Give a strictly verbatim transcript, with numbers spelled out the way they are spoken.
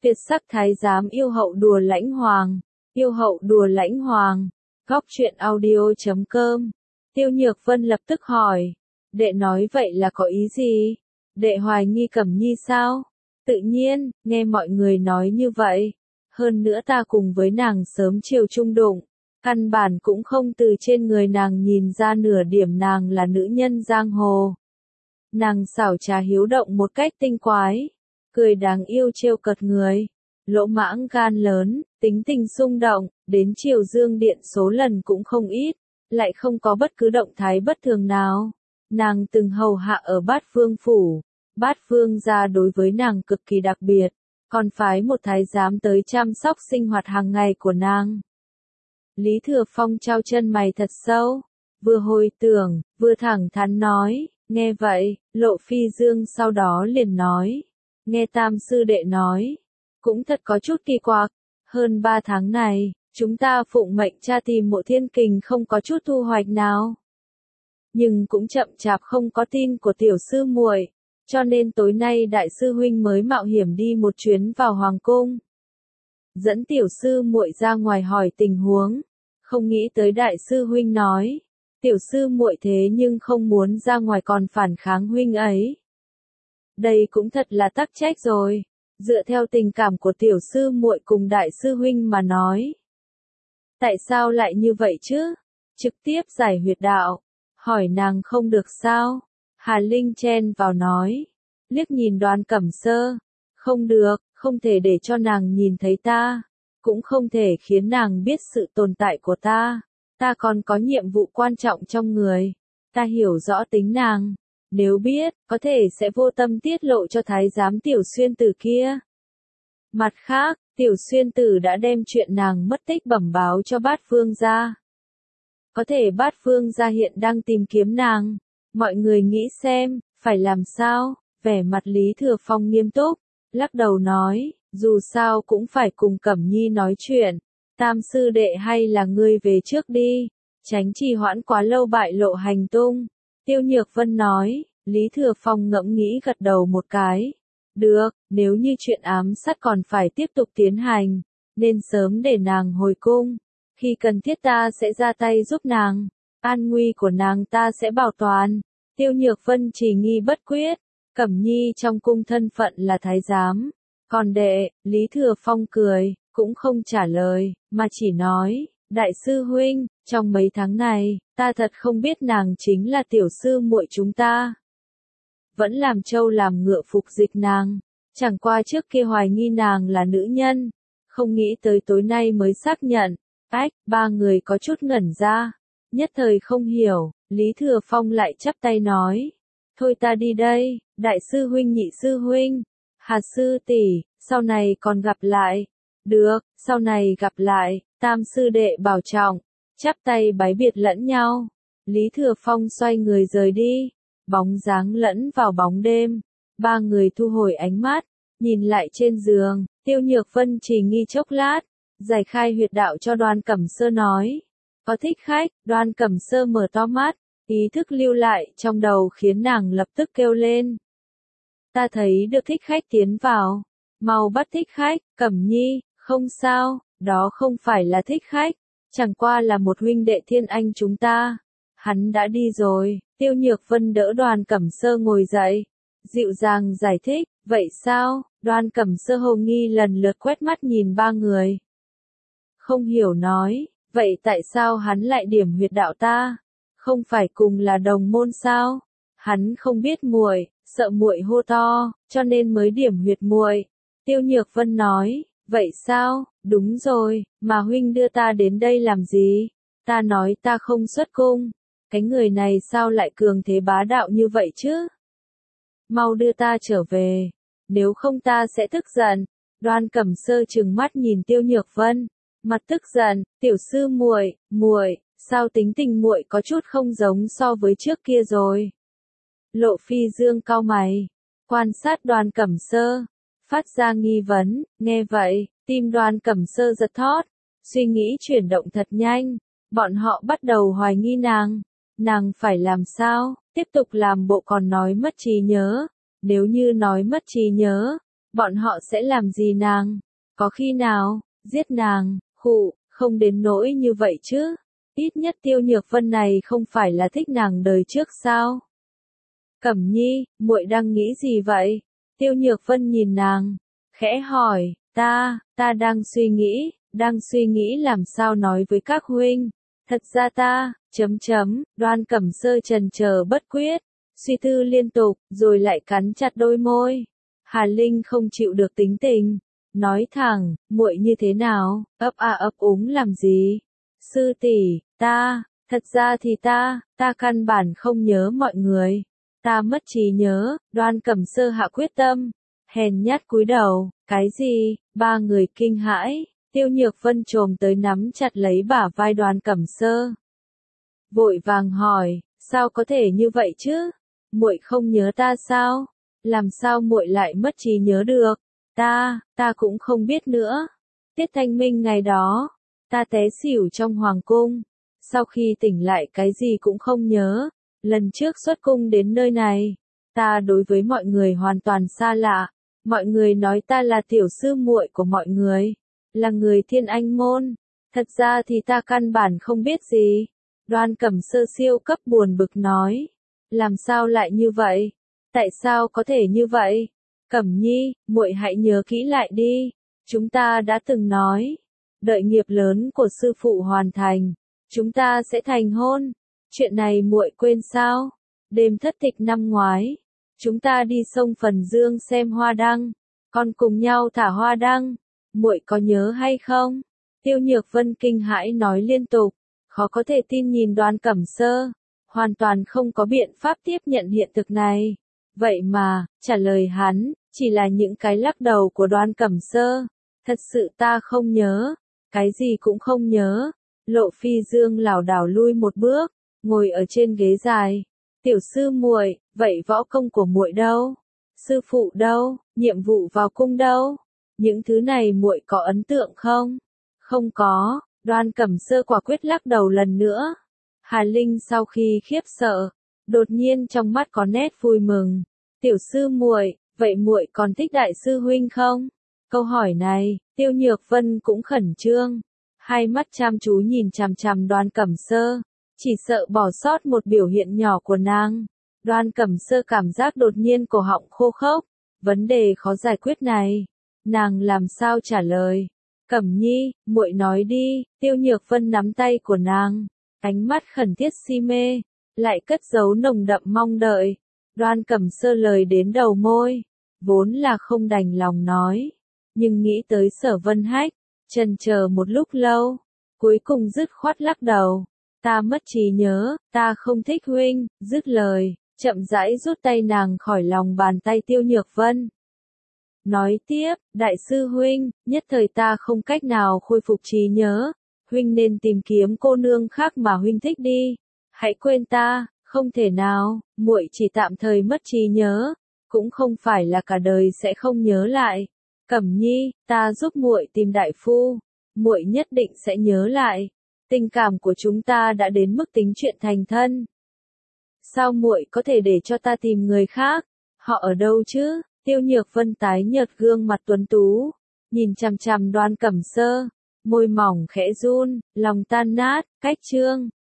Tuyệt sắc thái giám yêu hậu đùa lãnh hoàng, yêu hậu đùa lãnh hoàng, góc truyện audio chấm com. Tiêu Nhược Vân lập tức hỏi, đệ nói vậy là có ý gì? Đệ hoài nghi Cẩm Nhi sao? Tự nhiên, nghe mọi người nói như vậy. Hơn nữa ta cùng với nàng sớm chiều chung đụng, căn bản cũng không từ trên người nàng nhìn ra nửa điểm nàng là nữ nhân giang hồ. Nàng xảo trá hiếu động một cách tinh quái, cười đáng yêu trêu cợt người, lỗ mãng gan lớn, tính tình xung động, đến Triều Dương Điện số lần cũng không ít, lại không có bất cứ động thái bất thường nào. Nàng từng hầu hạ ở Bát Vương phủ, Bát Vương gia đối với nàng cực kỳ đặc biệt, còn phái một thái giám tới chăm sóc sinh hoạt hàng ngày của nàng. Lý Thừa Phong trao chân mày thật sâu, vừa hồi tưởng, vừa thẳng thắn nói, nghe vậy, Lộ Phi Dương sau đó liền nói, nghe Tam sư đệ nói, cũng thật có chút kỳ quặc, hơn ba tháng này, chúng ta phụng mệnh tra tìm Mộ Thiên Kình không có chút thu hoạch nào. Nhưng cũng chậm chạp không có tin của tiểu sư muội, cho nên tối nay đại sư huynh mới mạo hiểm đi một chuyến vào hoàng cung. Dẫn tiểu sư muội ra ngoài hỏi tình huống, không nghĩ tới đại sư huynh nói, tiểu sư muội thế nhưng không muốn ra ngoài còn phản kháng huynh ấy. Đây cũng thật là tắc trách rồi, dựa theo tình cảm của tiểu sư muội cùng đại sư huynh mà nói. Tại sao lại như vậy chứ? Trực tiếp giải huyệt đạo, hỏi nàng không được sao? Hà Linh chen vào nói, liếc nhìn Đoan Cẩm Sơ, không được, không thể để cho nàng nhìn thấy ta, cũng không thể khiến nàng biết sự tồn tại của ta, ta còn có nhiệm vụ quan trọng trong người, ta hiểu rõ tính nàng, nếu biết, có thể sẽ vô tâm tiết lộ cho thái giám tiểu xuyên tử kia. Mặt khác, tiểu xuyên tử đã đem chuyện nàng mất tích bẩm báo cho Bát Vương gia. Có thể Bát Vương gia hiện đang tìm kiếm nàng, mọi người nghĩ xem, phải làm sao? Vẻ mặt Lý Thừa Phong nghiêm túc, lắc đầu nói, dù sao cũng phải cùng Cẩm Nhi nói chuyện, Tam sư đệ hay là ngươi về trước đi, tránh trì hoãn quá lâu bại lộ hành tung. Tiêu Nhược Vân nói, Lý Thừa Phong ngẫm nghĩ gật đầu một cái. Được, nếu như chuyện ám sát còn phải tiếp tục tiến hành, nên sớm để nàng hồi cung, khi cần thiết ta sẽ ra tay giúp nàng, an nguy của nàng ta sẽ bảo toàn. Tiêu Nhược Vân chỉ nghi bất quyết, Cẩm Nhi trong cung thân phận là thái giám, còn đệ, Lý Thừa Phong cười, cũng không trả lời, mà chỉ nói, đại sư huynh, trong mấy tháng này, ta thật không biết nàng chính là tiểu sư muội chúng ta. Vẫn làm trâu làm ngựa phục dịch nàng, chẳng qua trước kia hoài nghi nàng là nữ nhân, không nghĩ tới tối nay mới xác nhận. Ách, ba người có chút ngẩn ra, nhất thời không hiểu, Lý Thừa Phong lại chắp tay nói, thôi ta đi đây, đại sư huynh nhị sư huynh, Hà sư tỷ, sau này còn gặp lại. Được, sau này gặp lại, Tam sư đệ bảo trọng, chắp tay bái biệt lẫn nhau. Lý Thừa Phong xoay người rời đi, bóng dáng lẫn vào bóng đêm, ba người thu hồi ánh mắt, nhìn lại trên giường, Tiêu Nhược Vân chỉ nghi chốc lát, giải khai huyệt đạo cho Đoan Cẩm Sơ nói, có thích khách. Đoan Cẩm Sơ mở to mắt, ý thức lưu lại trong đầu khiến nàng lập tức kêu lên. Ta thấy được thích khách tiến vào, mau bắt thích khách. Cẩm Nhi, không sao, đó không phải là thích khách, chẳng qua là một huynh đệ Thiên Anh chúng ta. Hắn đã đi rồi. Tiêu Nhược Vân đỡ Đoan Cẩm Sơ ngồi dậy, dịu dàng giải thích, vậy sao? Đoan Cẩm Sơ hồ nghi lần lượt quét mắt nhìn ba người. Không hiểu nói, vậy tại sao hắn lại điểm huyệt đạo ta? Không phải cùng là đồng môn sao? Hắn không biết muội, sợ muội hô to, cho nên mới điểm huyệt muội. Tiêu Nhược Vân nói, vậy sao? Đúng rồi, mà huynh đưa ta đến đây làm gì? Ta nói ta không xuất cung. Cái người này sao lại cường thế bá đạo như vậy chứ? Mau đưa ta trở về, nếu không ta sẽ tức giận. Đoan Cẩm Sơ trừng mắt nhìn Tiêu Nhược Vân, mặt tức giận, tiểu sư muội, muội, sao tính tình muội có chút không giống so với trước kia rồi? Lộ Phi Dương cau mày, quan sát Đoan Cẩm Sơ, phát ra nghi vấn. Nghe vậy, tim Đoan Cẩm Sơ giật thót, suy nghĩ chuyển động thật nhanh, bọn họ bắt đầu hoài nghi nàng. Nàng phải làm sao? Tiếp tục làm bộ còn nói mất trí nhớ. Nếu như nói mất trí nhớ, Bọn họ sẽ làm gì nàng? Có khi nào, giết nàng, khụ, không đến nỗi như vậy chứ. Ít nhất Tiêu Nhược Vân này không phải là thích nàng đời trước sao? Cẩm Nhi, muội đang nghĩ gì vậy? Tiêu Nhược Vân nhìn nàng, khẽ hỏi, ta, ta đang suy nghĩ, đang suy nghĩ làm sao nói với các huynh. Thật ra ta, chấm chấm, Đoan Cẩm Sơ trần chờ bất quyết, suy tư liên tục, rồi lại cắn chặt đôi môi. Hà Linh không chịu được tính tình, nói thẳng, muội như thế nào, ấp a ấp úng làm gì? Sư tỷ, ta, thật ra thì ta, ta căn bản không nhớ mọi người. Ta mất trí nhớ, Đoan Cẩm Sơ hạ quyết tâm, hèn nhát cúi đầu, cái gì? Ba người kinh hãi, Tiêu Nhược Vân trồm tới nắm chặt lấy bả vai Đoan Cẩm Sơ. Vội vàng hỏi, sao có thể như vậy chứ? Muội không nhớ ta sao? Làm sao muội lại mất trí nhớ được? Ta, ta cũng không biết nữa. Tiết Thanh Minh ngày đó, ta té xỉu trong hoàng cung. Sau khi tỉnh lại cái gì cũng không nhớ. Lần trước xuất cung đến nơi này, ta đối với mọi người hoàn toàn xa lạ. Mọi người nói ta là tiểu sư muội của mọi người, là người Thiên Anh môn. Thật ra thì ta căn bản không biết gì. Đoan Cẩm Sơ siêu cấp buồn bực nói. Làm sao lại như vậy? Tại sao có thể như vậy? Cẩm Nhi, muội hãy nhớ kỹ lại đi. Chúng ta đã từng nói, đợi nghiệp lớn của sư phụ hoàn thành, chúng ta sẽ thành hôn. Chuyện này muội quên sao? Đêm thất tịch năm ngoái, chúng ta đi sông Phần Dương xem hoa đăng, còn cùng nhau thả hoa đăng. Muội có nhớ hay không? Tiêu Nhược Vân kinh hãi nói liên tục, khó có thể tin nhìn Đoan Cẩm Sơ, hoàn toàn không có biện pháp tiếp nhận hiện thực này. Vậy mà, trả lời hắn, chỉ là những cái lắc đầu của Đoan Cẩm Sơ. Thật sự ta không nhớ, cái gì cũng không nhớ. Lộ Phi Dương lảo đảo lui một bước, ngồi ở trên ghế dài. Tiểu sư muội, vậy võ công của muội đâu? Sư phụ đâu? Nhiệm vụ vào cung đâu? Những thứ này muội có ấn tượng không? Không có. Đoan Cẩm Sơ quả quyết lắc đầu lần nữa. Hà Linh sau khi khiếp sợ, đột nhiên trong mắt có nét vui mừng. Tiểu sư muội, vậy muội còn thích đại sư huynh không? Câu hỏi này, Tiêu Nhược Vân cũng khẩn trương, hai mắt chăm chú nhìn chằm chằm Đoan Cẩm Sơ, chỉ sợ bỏ sót một biểu hiện nhỏ của nàng. Đoan Cẩm Sơ cảm giác đột nhiên cổ họng khô khốc, vấn đề khó giải quyết này, nàng làm sao trả lời? Cẩm Nhi, muội nói đi. Tiêu Nhược Vân nắm tay của nàng, ánh mắt khẩn thiết si mê, lại cất giấu nồng đậm mong đợi. Đoan Cẩm Sơ lời đến đầu môi, vốn là không đành lòng nói, nhưng nghĩ tới Sở Vân Hách, chần chờ một lúc lâu, cuối cùng dứt khoát lắc đầu. Ta mất trí nhớ, ta không thích huynh. Dứt lời, chậm rãi rút tay nàng khỏi lòng bàn tay Tiêu Nhược Vân. Nói tiếp, đại sư huynh, nhất thời ta không cách nào khôi phục trí nhớ, huynh nên tìm kiếm cô nương khác mà huynh thích đi. Hãy quên ta. Không thể nào, muội chỉ tạm thời mất trí nhớ, cũng không phải là cả đời sẽ không nhớ lại. Cẩm Nhi, ta giúp muội tìm đại phu, muội nhất định sẽ nhớ lại. Tình cảm của chúng ta đã đến mức tính chuyện thành thân. Sao muội có thể để cho ta tìm người khác? Họ ở đâu chứ? Tiêu Nhược Vân tái nhợt gương mặt tuấn tú, nhìn chằm chằm Đoan Cẩm Sơ, môi mỏng khẽ run, lòng tan nát. Cách chương